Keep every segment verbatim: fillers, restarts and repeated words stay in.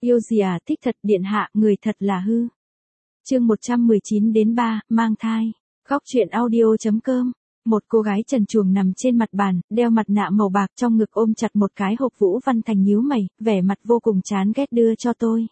Yêu gì à, thích thật điện hạ, người thật là hư. Chương một trăm mười chín đến ba, mang thai. Góc truyện audio.com. Một cô gái trần truồng nằm trên mặt bàn, đeo mặt nạ màu bạc, trong ngực ôm chặt một cái hộp. Vũ Văn Thành nhíu mày, vẻ mặt vô cùng chán ghét. Đưa cho tôi.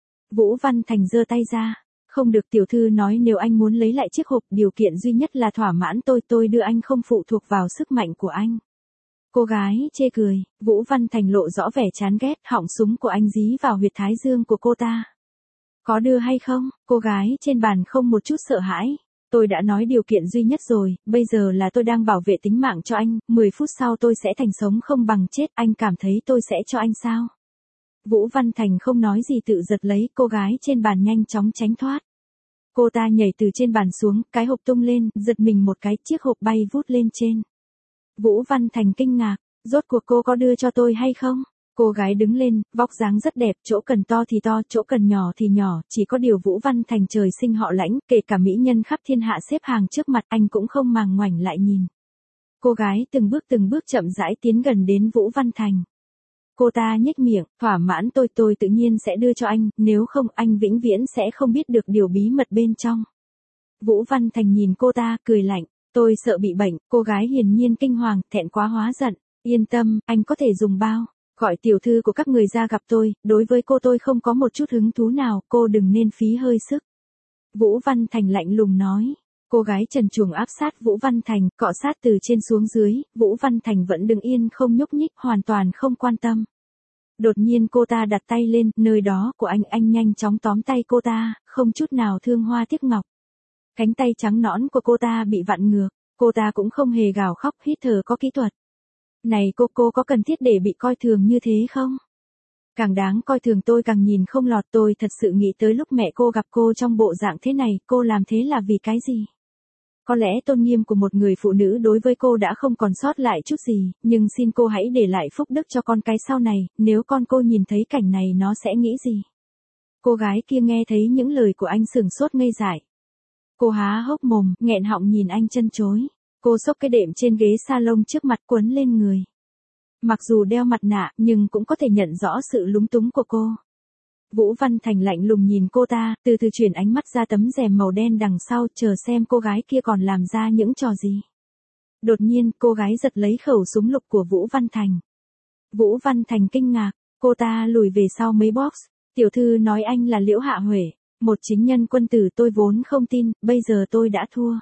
Vũ Văn Thành giơ tay ra. Không được, tiểu thư nói nếu anh muốn lấy lại chiếc hộp, điều kiện duy nhất là thỏa mãn tôi, tôi đưa anh không phụ thuộc vào sức mạnh của anh. Cô gái chê cười, Vũ Văn Thành lộ rõ vẻ chán ghét, họng súng của anh dí vào huyệt thái dương của cô ta. Có đưa hay không? Cô gái trên bàn không một chút sợ hãi. Tôi đã nói điều kiện duy nhất rồi, bây giờ là tôi đang bảo vệ tính mạng cho anh, mười phút sau tôi sẽ thành sống không bằng chết, anh cảm thấy tôi sẽ cho anh sao? Vũ Văn Thành không nói gì tự giật lấy, cô gái trên bàn nhanh chóng tránh thoát. Cô ta nhảy từ trên bàn xuống, cái hộp tung lên, giật mình một cái, chiếc hộp bay vút lên trên. Vũ Văn Thành kinh ngạc, rốt cuộc cô có đưa cho tôi hay không? Cô gái đứng lên, vóc dáng rất đẹp, chỗ cần to thì to, chỗ cần nhỏ thì nhỏ, chỉ có điều Vũ Văn Thành trời sinh họ Lãnh, kể cả mỹ nhân khắp thiên hạ xếp hàng trước mặt anh cũng không màng ngoảnh lại nhìn. Cô gái từng bước từng bước chậm rãi tiến gần đến Vũ Văn Thành. Cô ta nhếch miệng, thỏa mãn tôi tôi tự nhiên sẽ đưa cho anh, nếu không anh vĩnh viễn sẽ không biết được điều bí mật bên trong. Vũ Văn Thành nhìn cô ta, cười lạnh, tôi sợ bị bệnh, cô gái hiển nhiên kinh hoàng, thẹn quá hóa giận, yên tâm, anh có thể dùng bao, gọi tiểu thư của các người ra gặp tôi, đối với cô tôi không có một chút hứng thú nào, cô đừng nên phí hơi sức. Vũ Văn Thành lạnh lùng nói. Cô gái trần truồng áp sát Vũ Văn Thành, cọ sát từ trên xuống dưới, Vũ Văn Thành vẫn đứng yên không nhúc nhích, hoàn toàn không quan tâm. Đột nhiên cô ta đặt tay lên, nơi đó của anh, anh nhanh chóng tóm tay cô ta, không chút nào thương hoa tiếc ngọc. Cánh tay trắng nõn của cô ta bị vặn ngược, cô ta cũng không hề gào khóc, hít thở có kỹ thuật. Này cô, cô có cần thiết để bị coi thường như thế không? Càng đáng coi thường tôi càng nhìn không lọt, tôi thật sự nghĩ tới lúc mẹ cô gặp cô trong bộ dạng thế này, cô làm thế là vì cái gì? Có lẽ tôn nghiêm của một người phụ nữ đối với cô đã không còn sót lại chút gì, nhưng xin cô hãy để lại phúc đức cho con cái sau này, nếu con cô nhìn thấy cảnh này nó sẽ nghĩ gì? Cô gái kia nghe thấy những lời của anh sửng sốt ngây dại. Cô há hốc mồm, nghẹn họng nhìn anh chân chối. Cô xốc cái đệm trên ghế salon trước mặt quấn lên người. Mặc dù đeo mặt nạ, nhưng cũng có thể nhận rõ sự lúng túng của cô. Vũ Văn Thành lạnh lùng nhìn cô ta, từ từ chuyển ánh mắt ra tấm rèm màu đen đằng sau, chờ xem cô gái kia còn làm ra những trò gì. Đột nhiên, cô gái giật lấy khẩu súng lục của Vũ Văn Thành. Vũ Văn Thành kinh ngạc, cô ta lùi về sau mấy box. Tiểu thư nói anh là Liễu Hạ Huệ, một chính nhân quân tử, tôi vốn không tin, bây giờ tôi đã thua.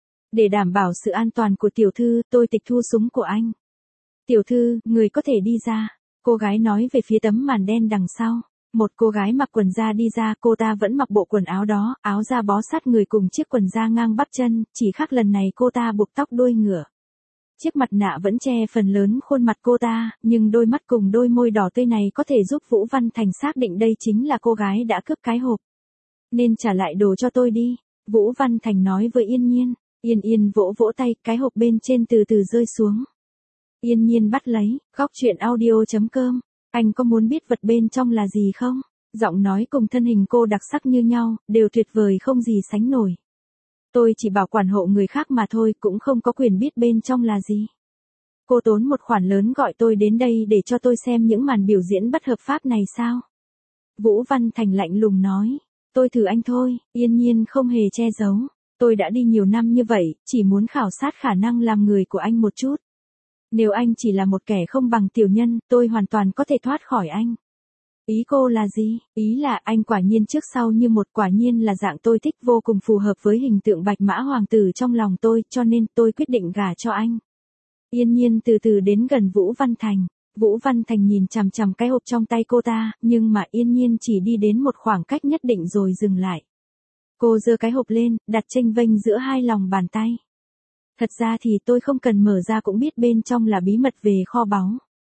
Để đảm bảo sự an toàn của tiểu thư, tôi tịch thu súng của anh. Tiểu thư, người có thể đi ra. Cô gái nói về phía tấm màn đen đằng sau. Một cô gái mặc quần da đi ra, cô ta vẫn mặc bộ quần áo đó, áo da bó sát người cùng chiếc quần da ngang bắp chân, chỉ khác lần này cô ta buộc tóc đuôi ngựa. Chiếc mặt nạ vẫn che phần lớn khuôn mặt cô ta, nhưng đôi mắt cùng đôi môi đỏ tươi này có thể giúp Vũ Văn Thành xác định đây chính là cô gái đã cướp cái hộp. Nên trả lại đồ cho tôi đi, Vũ Văn Thành nói với Yên Nhiên. Yên Yên vỗ vỗ tay, cái hộp bên trên từ từ rơi xuống. Yên Nhiên bắt lấy, góc truyện audio.com. Anh có muốn biết vật bên trong là gì không? Giọng nói cùng thân hình cô đặc sắc như nhau, đều tuyệt vời không gì sánh nổi. Tôi chỉ bảo quản hộ người khác mà thôi, cũng không có quyền biết bên trong là gì. Cô tốn một khoản lớn gọi tôi đến đây để cho tôi xem những màn biểu diễn bất hợp pháp này sao? Vũ Văn Thành lạnh lùng nói. Tôi thử anh thôi, Yên Nhiên không hề che giấu. Tôi đã đi nhiều năm như vậy, chỉ muốn khảo sát khả năng làm người của anh một chút. Nếu anh chỉ là một kẻ không bằng tiểu nhân, tôi hoàn toàn có thể thoát khỏi anh. Ý cô là gì? Ý là anh quả nhiên trước sau như một, quả nhiên là dạng tôi thích, vô cùng phù hợp với hình tượng bạch mã hoàng tử trong lòng tôi, cho nên tôi quyết định gả cho anh. Yên Nhiên từ từ đến gần Vũ Văn Thành. Vũ Văn Thành nhìn chằm chằm cái hộp trong tay cô ta, nhưng mà Yên Nhiên chỉ đi đến một khoảng cách nhất định rồi dừng lại. Cô giơ cái hộp lên, đặt chênh vênh giữa hai lòng bàn tay. Thật ra thì tôi không cần mở ra cũng biết bên trong là bí mật về kho báu.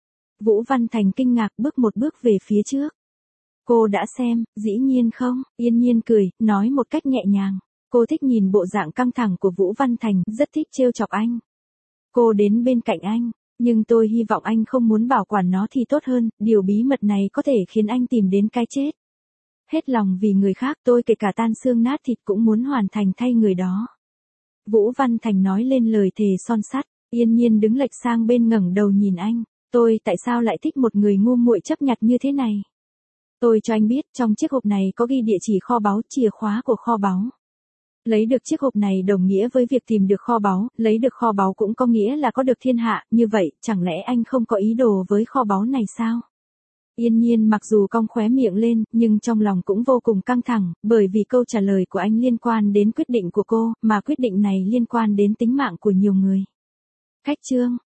Vũ Văn Thành kinh ngạc bước một bước về phía trước. Cô đã xem, dĩ nhiên không, Yên Nhiên cười, nói một cách nhẹ nhàng. Cô thích nhìn bộ dạng căng thẳng của Vũ Văn Thành, rất thích trêu chọc anh. Cô đến bên cạnh anh, nhưng tôi hy vọng anh không muốn bảo quản nó thì tốt hơn, điều bí mật này có thể khiến anh tìm đến cái chết. Hết lòng vì người khác, tôi kể cả tan xương nát thịt cũng muốn hoàn thành thay người đó. Vũ Văn Thành nói lên lời thề son sắt. Yên Nhiên đứng lệch sang bên ngẩng đầu nhìn anh. Tôi tại sao lại thích một người ngu muội chấp nhặt như thế này? Tôi cho anh biết, trong chiếc hộp này có ghi địa chỉ kho báu, chìa khóa của kho báu. Lấy được chiếc hộp này đồng nghĩa với việc tìm được kho báu, lấy được kho báu cũng có nghĩa là có được thiên hạ, như vậy, chẳng lẽ anh không có ý đồ với kho báu này sao? Yên Nhiên mặc dù cong khóe miệng lên, nhưng trong lòng cũng vô cùng căng thẳng, bởi vì câu trả lời của anh liên quan đến quyết định của cô, mà quyết định này liên quan đến tính mạng của nhiều người. Khách trương,